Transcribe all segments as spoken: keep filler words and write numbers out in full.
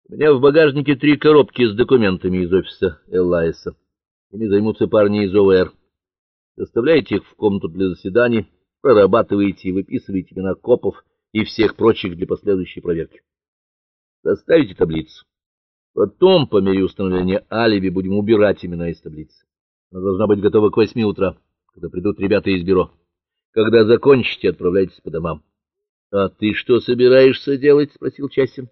У меня в багажнике три коробки с документами из офиса Эллайса. Ими займутся парни из О В Р. Доставляете их в комнату для заседаний, прорабатываете и выписываете имена копов и всех прочих для последующей проверки. Составите таблицу. Потом, по мере установления алиби, будем убирать имена из таблицы. Она должна быть готова к восьми утра, когда придут ребята из бюро. Когда закончите, отправляйтесь по домам. — А ты что собираешься делать? — спросил Частин.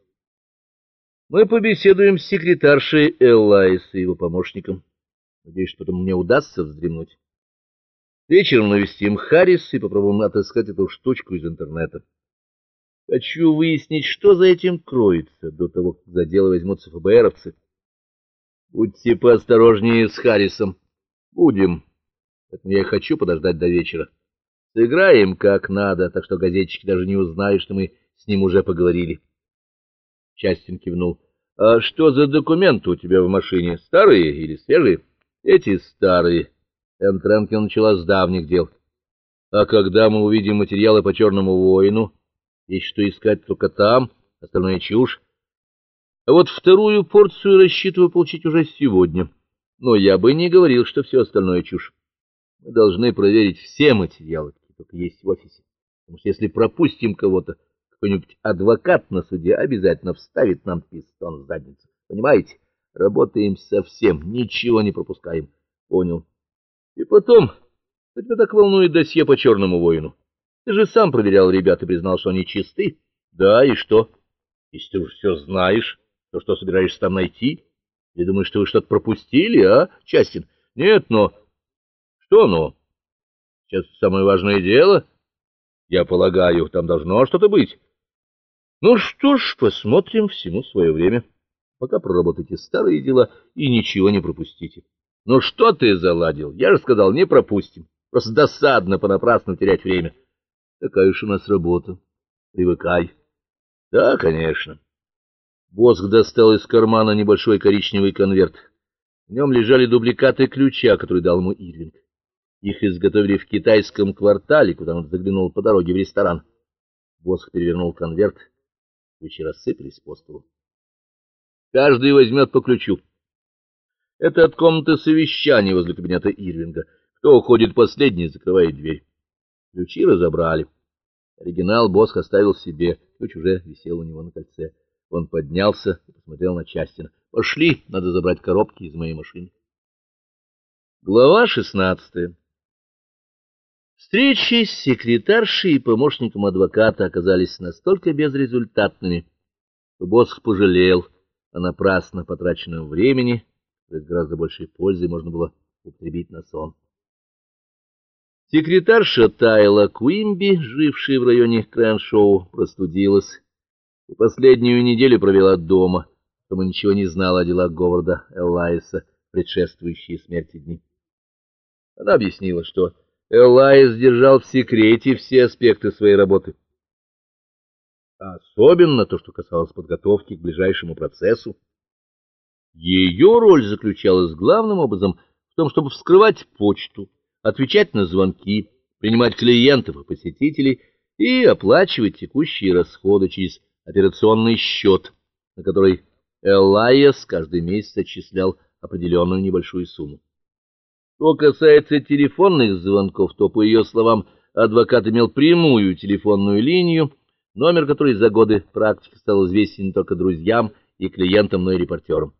— Мы побеседуем с секретаршей Эллайса и его помощником. Надеюсь, что потом мне удастся вздремнуть. Вечером навестим Харрис и попробуем отыскать эту штучку из интернета. Хочу выяснить, что за этим кроется, до того, как за дело возьмутся эф бэ эровцы. Будьте поосторожнее с Харрисом. Будем. Поэтому я и хочу подождать до вечера. Сыграем как надо, так что газетчики даже не узнают, что мы с ним уже поговорили. Частин кивнул. — А что за документы у тебя в машине? Старые или свежие? — Эти старые. Энн Тренкин начала с давних дел. А когда мы увидим материалы по Черному воину, есть что искать только там, остальное чушь. А вот вторую порцию рассчитываю получить уже сегодня. Но я бы не говорил, что все остальное чушь. Мы должны проверить все материалы, которые только есть в офисе. Потому что если пропустим кого-то, какой-нибудь адвокат на суде обязательно вставит нам пистон в задницу. Понимаете? Работаем совсем, ничего не пропускаем. Понял. И потом, что тебя так волнует досье по Черному воину? Ты же сам проверял ребят и признал, что они чисты. Да, и что? Если ты уж все знаешь, то что собираешься там найти? Я думаю, что вы что-то пропустили, а, Частин? Нет, но... Что но? Сейчас самое важное дело. Я полагаю, там должно что-то быть. Ну что ж, посмотрим, всему свое время. Пока проработайте старые дела и ничего не пропустите. Ну что ты заладил? Я же сказал, не пропустим. Просто досадно понапрасну терять время. Такая уж у нас работа. Привыкай. Да, конечно. Босх достал из кармана небольшой коричневый конверт. В нем лежали дубликаты ключа, который дал ему Ирвинг. Их изготовили в китайском квартале, куда он заглянул по дороге в ресторан. Босх перевернул конверт. Ключи рассыпались по столу. Каждый возьмет по ключу. Это от комнаты совещаний возле кабинета Ирвинга. Кто уходит последний, закрывает дверь. Ключи разобрали. Оригинал Босх оставил себе. Ключ уже висел у него на кольце. Он поднялся и посмотрел на Частина. — Пошли, надо забрать коробки из моей машины. Глава шестнадцатая. Встречи с секретаршей и помощником адвоката оказались настолько безрезультатными, что Босх пожалел о напрасно потраченном времени, то есть гораздо большей пользы можно было употребить на сон. Секретарша Тайла Куимби, жившая в районе Крэншоу, простудилась и последнюю неделю провела дома, потому ничего не знала о делах Говарда Эллайса, предшествующие смерти дни. Она объяснила, что Эллайс держал в секрете все аспекты своей работы, особенно то, что касалось подготовки к ближайшему процессу. Ее роль заключалась главным образом в том, чтобы вскрывать почту, отвечать на звонки, принимать клиентов и посетителей и оплачивать текущие расходы через операционный счет, на который Эллайс каждый месяц отчислял определенную небольшую сумму. Что касается телефонных звонков, то, по ее словам, адвокат имел прямую телефонную линию, номер которой за годы практики стал известен не только друзьям и клиентам, но и репортерам.